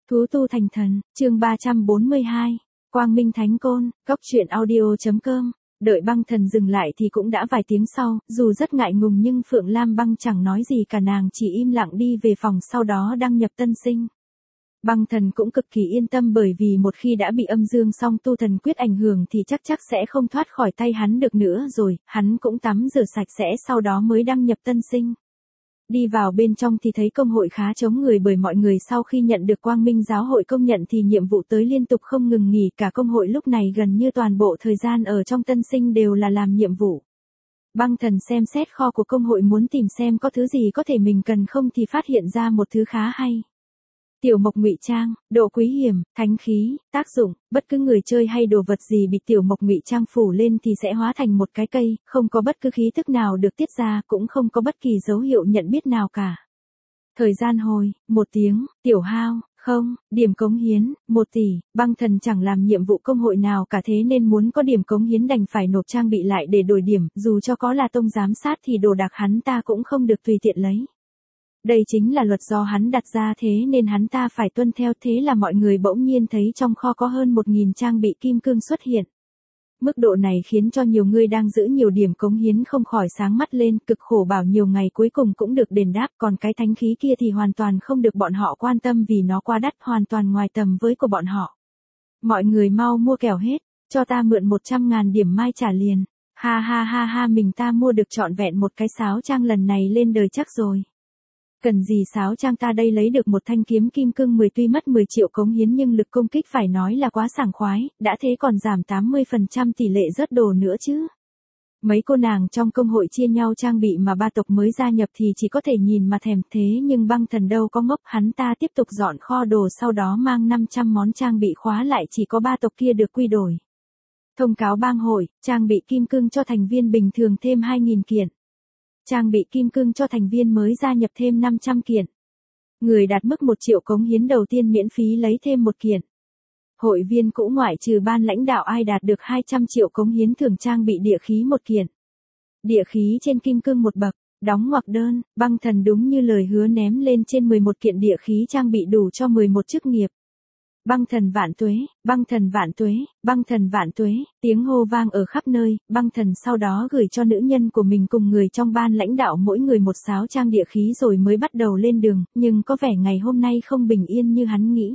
Thú tu thành thần, chương 342, Quang Minh Thánh Côn, Cốc truyện audio.com. Đợi Băng Thần dừng lại thì cũng đã vài tiếng sau, dù rất ngại ngùng nhưng Phượng Lam Băng chẳng nói gì cả, nàng chỉ im lặng đi về phòng, sau đó đăng nhập tân sinh. Băng Thần cũng cực kỳ yên tâm, bởi vì một khi đã bị âm dương song tu thần quyết ảnh hưởng thì chắc sẽ không thoát khỏi tay hắn được nữa rồi. Hắn cũng tắm rửa sạch sẽ sau đó mới đăng nhập tân sinh. Đi vào bên trong thì thấy công hội khá trống người, bởi mọi người sau khi nhận được Quang Minh giáo hội công nhận thì nhiệm vụ tới liên tục không ngừng nghỉ. Cả công hội lúc này gần như toàn bộ thời gian ở trong tân sinh đều là làm nhiệm vụ. Băng Thần xem xét kho của công hội, muốn tìm xem có thứ gì có thể mình cần không thì phát hiện ra một thứ khá hay. Tiểu mộc ngụy trang, độ quý hiểm, thánh khí, tác dụng, bất cứ người chơi hay đồ vật gì bị tiểu mộc ngụy trang phủ lên thì sẽ hóa thành một cái cây, không có bất cứ khí tức nào được tiết ra, cũng không có bất kỳ dấu hiệu nhận biết nào cả. Thời gian hồi, 1 tiếng, tiểu hao, không, điểm cống hiến, 1 tỷ, Băng Thần chẳng làm nhiệm vụ công hội nào cả, thế nên muốn có điểm cống hiến đành phải nộp trang bị lại để đổi điểm, dù cho có là tông giám sát thì đồ đạc hắn ta cũng không được tùy tiện lấy. Đây chính là luật do hắn đặt ra, thế nên hắn ta phải tuân theo. Thế là mọi người bỗng nhiên thấy trong kho có hơn 1000 trang bị kim cương xuất hiện. Mức độ này khiến cho nhiều người đang giữ nhiều điểm cống hiến không khỏi sáng mắt lên, cực khổ bảo nhiều ngày cuối cùng cũng được đền đáp. Còn cái thánh khí kia thì hoàn toàn không được bọn họ quan tâm vì nó quá đắt, hoàn toàn ngoài tầm với của bọn họ. Mọi người mau mua kẻo hết, cho ta mượn 100.000 điểm mai trả liền. Ha ha ha ha, mình ta mua được trọn vẹn một cái sáo trang, lần này lên đời chắc rồi. Cần gì sáo trang, ta đây lấy được một thanh kiếm kim cương 10, tuy mất 10 triệu cống hiến nhưng lực công kích phải nói là quá sảng khoái, đã thế còn giảm 80% tỷ lệ rớt đồ nữa chứ. Mấy cô nàng trong công hội chia nhau trang bị mà ba tộc mới gia nhập thì chỉ có thể nhìn mà thèm, thế nhưng Băng Thần đâu có ngốc, hắn ta tiếp tục dọn kho đồ, sau đó mang 500 món trang bị khóa lại, chỉ có ba tộc kia được quy đổi. Thông cáo bang hội, trang bị kim cương cho thành viên bình thường thêm 2000 kiện. Trang bị kim cương cho thành viên mới gia nhập thêm 500 kiện. Người đạt mức 1 triệu cống hiến đầu tiên miễn phí lấy thêm 1 kiện. Hội viên cũ ngoại trừ ban lãnh đạo ai đạt được 200 triệu cống hiến thưởng trang bị địa khí 1 kiện. Địa khí trên kim cương 1 bậc, đóng ngoặc đơn. Băng Thần đúng như lời hứa ném lên trên 11 kiện địa khí trang bị đủ cho 11 chức nghiệp. Băng Thần vạn tuế, Băng Thần vạn tuế, Băng Thần vạn tuế, tiếng hô vang ở khắp nơi. Băng Thần sau đó gửi cho nữ nhân của mình cùng người trong ban lãnh đạo mỗi người một sáo trang địa khí rồi mới bắt đầu lên đường, nhưng có vẻ ngày hôm nay không bình yên như hắn nghĩ.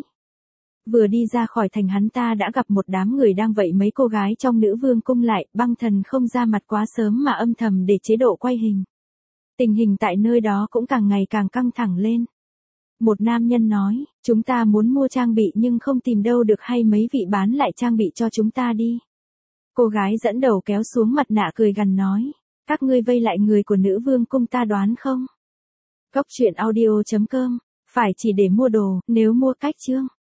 Vừa đi ra khỏi thành hắn ta đã gặp một đám người đang vây mấy cô gái trong Nữ Vương cung lại. Băng Thần không ra mặt quá sớm mà âm thầm để chế độ quay hình. Tình hình tại nơi đó cũng càng ngày càng căng thẳng lên. Một nam nhân nói, chúng ta muốn mua trang bị nhưng không tìm đâu được, hay mấy vị bán lại trang bị cho chúng ta đi. Cô gái dẫn đầu kéo xuống mặt nạ cười gằn nói, các ngươi vây lại người của Nữ Vương cung ta đoán không? Cốc truyện audio.com, phải chỉ để mua đồ, nếu mua cách chương.